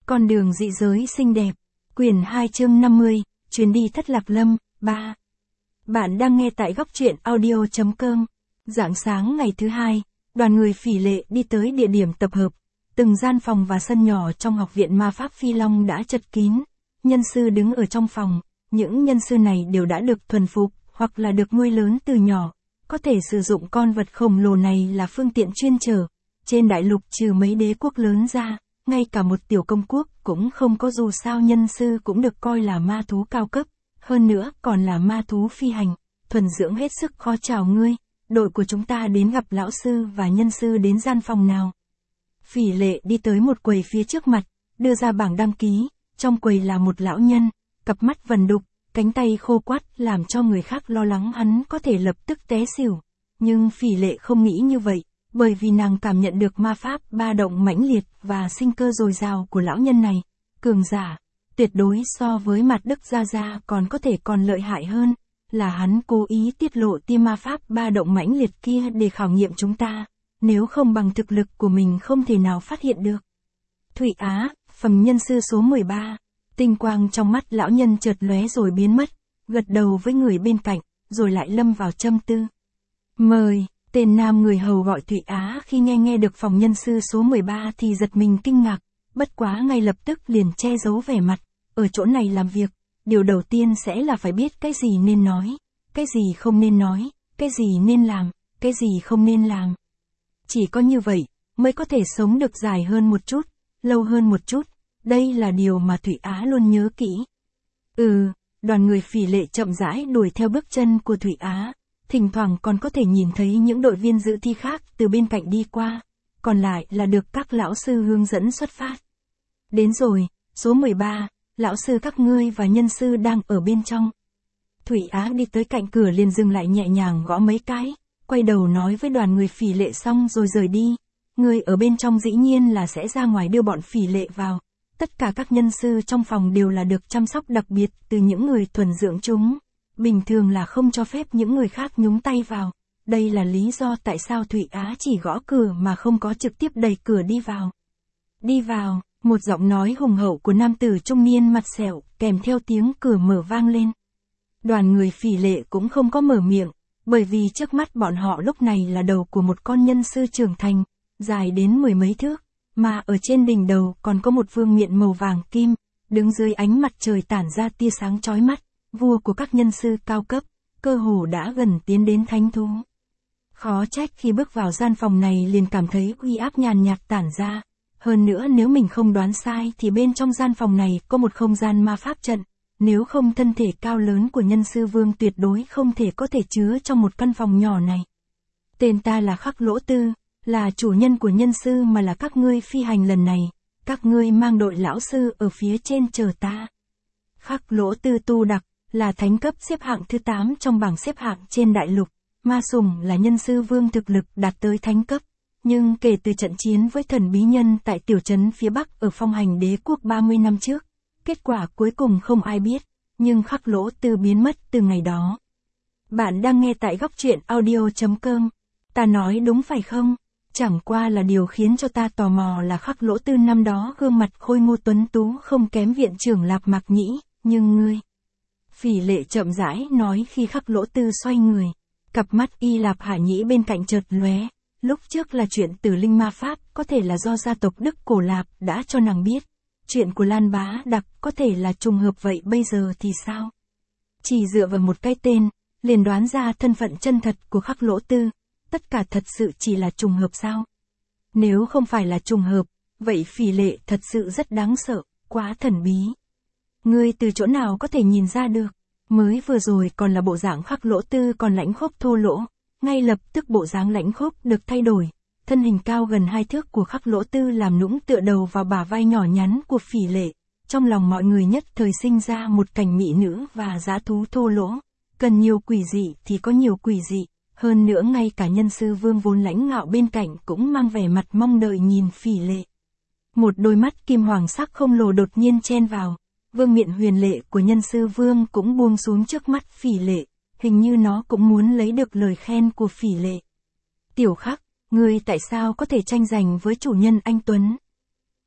Con đường dị giới xinh đẹp. Quyển 2 chương 50, chuyến đi thất lạc lâm, 3. Bạn đang nghe tại góc truyện audio.com. Rạng sáng ngày thứ hai, đoàn người Phỉ Lệ đi tới địa điểm tập hợp. Từng gian phòng và sân nhỏ trong học viện ma pháp Phi Long đã chật kín. Nhân sư đứng ở trong phòng, những nhân sư này đều đã được thuần phục, hoặc là được nuôi lớn từ nhỏ. Có thể sử dụng con vật khổng lồ này là phương tiện chuyên chở. Trên đại lục trừ mấy đế quốc lớn ra, ngay cả một tiểu công quốc cũng không có, dù sao nhân sư cũng được coi là ma thú cao cấp, hơn nữa còn là ma thú phi hành, thuần dưỡng hết sức khó. Chào ngươi, đội của chúng ta đến gặp lão sư và nhân sư đến gian phòng nào. Phỉ Lệ đi tới một quầy phía trước mặt, đưa ra bảng đăng ký, trong quầy là một lão nhân, cặp mắt vần đục, cánh tay khô quắt làm cho người khác lo lắng hắn có thể lập tức té xỉu. Nhưng Phỉ Lệ không nghĩ như vậy, bởi vì nàng cảm nhận được ma pháp ba động mãnh liệt và sinh cơ dồi dào của lão nhân này, cường giả, tuyệt đối so với Mạt Đức Gia Gia còn có thể còn lợi hại hơn, là hắn cố ý tiết lộ tia ma pháp ba động mãnh liệt kia để khảo nghiệm chúng ta, nếu không bằng thực lực của mình không thể nào phát hiện được. Thụy Á, phẩm nhân sư số 13, tinh quang trong mắt lão nhân chợt lóe rồi biến mất, gật đầu với người bên cạnh, rồi lại lâm vào châm tư. Mời. Tên nam người hầu gọi Thụy Á khi nghe được phòng nhân sư số 13 thì giật mình kinh ngạc, bất quá ngay lập tức liền che giấu vẻ mặt, ở chỗ này làm việc, điều đầu tiên sẽ là phải biết cái gì nên nói, cái gì không nên nói, cái gì nên làm, cái gì không nên làm. Chỉ có như vậy, mới có thể sống được dài hơn một chút, lâu hơn một chút, đây là điều mà Thụy Á luôn nhớ kỹ. Đoàn người Phỉ Lệ chậm rãi đuổi theo bước chân của Thụy Á. Thỉnh thoảng còn có thể nhìn thấy những đội viên dự thi khác từ bên cạnh đi qua, còn lại là được các lão sư hướng dẫn xuất phát. Đến rồi, số 13, lão sư các ngươi và nhân sư đang ở bên trong. Thụy Á đi tới cạnh cửa liền dừng lại nhẹ nhàng gõ mấy cái, quay đầu nói với đoàn người Phỉ Lệ xong rồi rời đi. Người ở bên trong dĩ nhiên là sẽ ra ngoài đưa bọn Phỉ Lệ vào. Tất cả các nhân sư trong phòng đều là được chăm sóc đặc biệt từ những người thuần dưỡng chúng. Bình thường là không cho phép những người khác nhúng tay vào. Đây là lý do tại sao Thụy Á chỉ gõ cửa mà không có trực tiếp đẩy cửa đi vào. Đi vào, một giọng nói hùng hậu của nam tử trung niên mặt sẹo, kèm theo tiếng cửa mở vang lên. Đoàn người Phỉ Lệ cũng không có mở miệng, bởi vì trước mắt bọn họ lúc này là đầu của một con nhân sư trưởng thành, dài đến mười mấy thước, mà ở trên đỉnh đầu còn có một vương miện màu vàng kim, đứng dưới ánh mặt trời tản ra tia sáng chói mắt. Vua của các nhân sư cao cấp, cơ hồ đã gần tiến đến thánh thú. Khó trách khi bước vào gian phòng này liền cảm thấy uy áp nhàn nhạt tản ra. Hơn nữa nếu mình không đoán sai thì bên trong gian phòng này có một không gian ma pháp trận. Nếu không thân thể cao lớn của nhân sư vương tuyệt đối không thể có thể chứa trong một căn phòng nhỏ này. Tên ta là Khắc Lỗ Tư, là chủ nhân của nhân sư mà là các ngươi phi hành lần này. Các ngươi mang đội lão sư ở phía trên chờ ta. Khắc Lỗ Tư tu đặc, là thánh cấp xếp hạng thứ 8 trong bảng xếp hạng trên đại lục. Ma Sùng là nhân sư vương thực lực đạt tới thánh cấp. Nhưng kể từ trận chiến với thần bí nhân tại tiểu trấn phía Bắc ở Phong Hành Đế quốc 30 năm trước, kết quả cuối cùng không ai biết, nhưng Khắc Lỗ Tư biến mất từ ngày đó. Bạn đang nghe tại góc truyện audio.com. Ta nói đúng phải không? Chẳng qua là điều khiến cho ta tò mò là Khắc Lỗ Tư năm đó gương mặt khôi ngô tuấn tú không kém viện trưởng Lạp Mạc Nhĩ, nhưng ngươi... Phỉ Lệ chậm rãi nói khi Khắc Lỗ Tư xoay người. Cặp mắt Y Lạp Hải Nhĩ bên cạnh chợt lóe. Lúc trước là chuyện tử linh ma pháp, có thể là do gia tộc Đức Cổ Lạp đã cho nàng biết. Chuyện của Lan Bá Đặc có thể là trùng hợp, vậy bây giờ thì sao? Chỉ dựa vào một cái tên, liền đoán ra thân phận chân thật của Khắc Lỗ Tư. Tất cả thật sự chỉ là trùng hợp sao? Nếu không phải là trùng hợp, vậy Phỉ Lệ thật sự rất đáng sợ, quá thần bí. Ngươi từ chỗ nào có thể nhìn ra được? Mới vừa rồi còn là bộ dạng Khắc Lỗ Tư còn lãnh khốc thô lỗ, ngay lập tức bộ dáng lãnh khốc được thay đổi, thân hình cao gần 2 thước của Khắc Lỗ Tư làm nũng tựa đầu vào bả vai nhỏ nhắn của Phỉ Lệ. Trong lòng mọi người nhất thời sinh ra một cảnh mỹ nữ và dã thú thô lỗ, cần nhiều quỷ dị thì có nhiều quỷ dị, hơn nữa ngay cả nhân sư vương vốn lãnh ngạo bên cạnh cũng mang vẻ mặt mong đợi nhìn Phỉ Lệ. Một đôi mắt kim hoàng sắc không lồ đột nhiên chen vào. Vương miện huyền lệ của nhân sư vương cũng buông xuống trước mắt Phỉ Lệ, hình như nó cũng muốn lấy được lời khen của Phỉ Lệ. Tiểu Khắc, ngươi tại sao có thể tranh giành với chủ nhân anh Tuấn?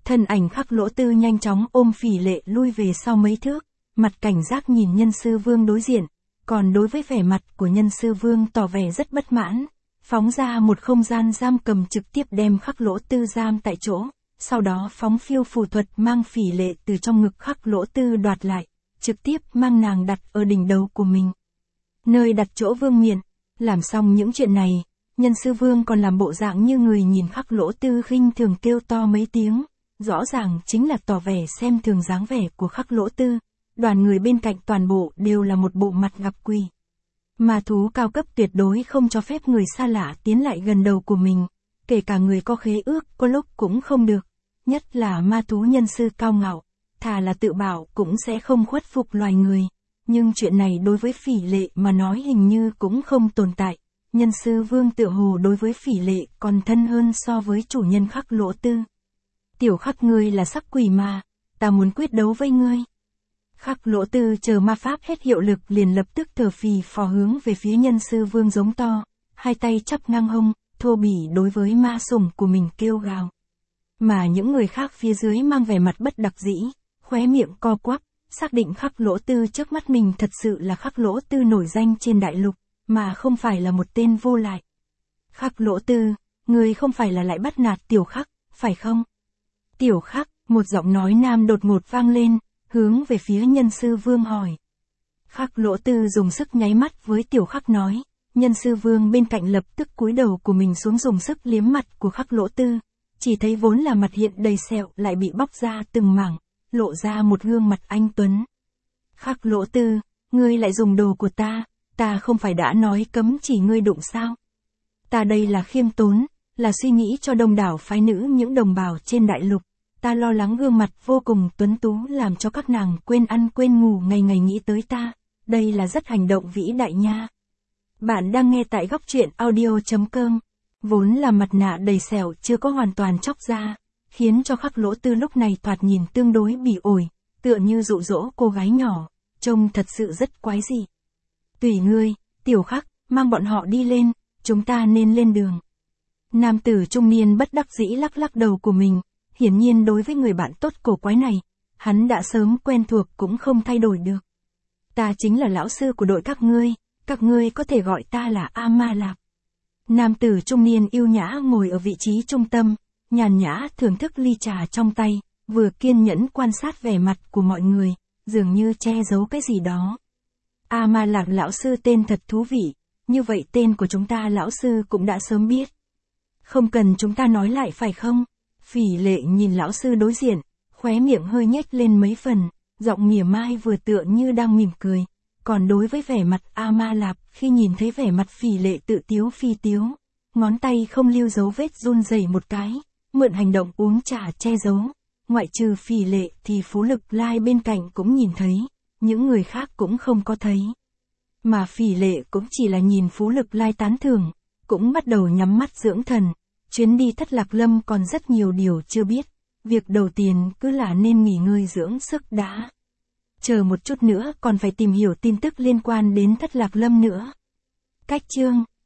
Thân ảnh Khắc Lỗ Tư nhanh chóng ôm Phỉ Lệ lui về sau mấy thước, mặt cảnh giác nhìn Nhân Sư Vương đối diện, còn đối với vẻ mặt của Nhân Sư Vương tỏ vẻ rất bất mãn, phóng ra một không gian giam cầm trực tiếp đem Khắc Lỗ Tư giam tại chỗ, sau đó phóng phiêu phù thuật mang Phỉ Lệ từ trong ngực Khắc Lỗ Tư đoạt lại, trực tiếp mang nàng đặt ở đỉnh đầu của mình. Nơi đặt chỗ vương miện, làm xong những chuyện này, Nhân Sư Vương còn làm bộ dạng như người nhìn Khắc Lỗ Tư khinh thường kêu to mấy tiếng, rõ ràng chính là tỏ vẻ xem thường dáng vẻ của Khắc Lỗ Tư, đoàn người bên cạnh toàn bộ đều là một bộ mặt gặp quỷ. Ma thú cao cấp tuyệt đối không cho phép người xa lạ tiến lại gần đầu của mình, kể cả người có khế ước có lúc cũng không được, nhất là ma thú nhân sư cao ngạo, thà là tự bảo cũng sẽ không khuất phục loài người, nhưng chuyện này đối với Phỉ Lệ mà nói hình như cũng không tồn tại. Nhân Sư Vương tựa hồ đối với Phỉ Lệ còn thân hơn so với chủ nhân Khắc Lỗ Tư. Tiểu Khắc, ngươi là sắc quỷ mà, ta muốn quyết đấu với ngươi. Khắc Lỗ Tư chờ ma pháp hết hiệu lực liền lập tức thở phì phò hướng về phía Nhân Sư Vương giống to, hai tay chắp ngang hông, thô bỉ đối với ma sủng của mình kêu gào. Mà những người khác phía dưới mang vẻ mặt bất đắc dĩ, khóe miệng co quắp, xác định Khắc Lỗ Tư trước mắt mình thật sự là Khắc Lỗ Tư nổi danh trên đại lục, mà không phải là một tên vô lại. Khắc Lỗ Tư, ngươi không phải là lại bắt nạt Tiểu Khắc, phải không? Tiểu Khắc, một giọng nói nam đột ngột vang lên, hướng về phía Nhân Sư Vương hỏi. Khắc Lỗ Tư dùng sức nháy mắt với Tiểu Khắc nói, Nhân Sư Vương bên cạnh lập tức cúi đầu của mình xuống dùng sức liếm mặt của Khắc Lỗ Tư, chỉ thấy vốn là mặt hiện đầy sẹo lại bị bóc ra từng mảng, lộ ra một gương mặt anh tuấn. Khắc Lỗ Tư, ngươi lại dùng đồ của ta không phải đã nói cấm chỉ ngươi đụng sao? Ta đây là khiêm tốn, là suy nghĩ cho đông đảo phái nữ những đồng bào trên đại lục, ta lo lắng gương mặt vô cùng tuấn tú làm cho các nàng quên ăn quên ngủ ngày ngày nghĩ tới ta, đây là rất hành động vĩ đại nha. Bạn đang nghe tại góc truyện audio.com, vốn là mặt nạ đầy sẹo chưa có hoàn toàn chóc ra, khiến cho Khắc Lỗ Tư lúc này thoạt nhìn tương đối bỉ ổi, tựa như dụ dỗ cô gái nhỏ, trông thật sự rất quái dị. Tùy ngươi, Tiểu Khắc, mang bọn họ đi lên, chúng ta nên lên đường. Nam tử trung niên bất đắc dĩ lắc lắc đầu của mình, hiển nhiên đối với người bạn tốt cổ quái này, hắn đã sớm quen thuộc cũng không thay đổi được. Ta chính là lão sư của đội các ngươi có thể gọi ta là A-ma-lạp. Nam tử trung niên yêu nhã ngồi ở vị trí trung tâm, nhàn nhã thưởng thức ly trà trong tay, vừa kiên nhẫn quan sát vẻ mặt của mọi người, dường như che giấu cái gì đó. A-ma-lạp lão sư tên thật thú vị, như vậy tên của chúng ta lão sư cũng đã sớm biết. Không cần chúng ta nói lại phải không? Phỉ Lệ nhìn lão sư đối diện, khóe miệng hơi nhếch lên mấy phần, giọng mỉa mai vừa tựa như đang mỉm cười. Còn đối với vẻ mặt A-ma-lạp, khi nhìn thấy vẻ mặt Phỉ Lệ tự tiếu phi tiếu, ngón tay không lưu dấu vết run rẩy một cái, mượn hành động uống trà che giấu. Ngoại trừ Phỉ Lệ thì Phú Lực Lai bên cạnh cũng nhìn thấy, những người khác cũng không có thấy. Mà Phỉ Lệ cũng chỉ là nhìn Phú Lực Lai tán thưởng, cũng bắt đầu nhắm mắt dưỡng thần. Chuyến đi Thất Lạc Lâm còn rất nhiều điều chưa biết, việc đầu tiên cứ là nên nghỉ ngơi dưỡng sức đã. Chờ một chút nữa còn phải tìm hiểu tin tức liên quan đến Thất Lạc Lâm nữa. Cách chương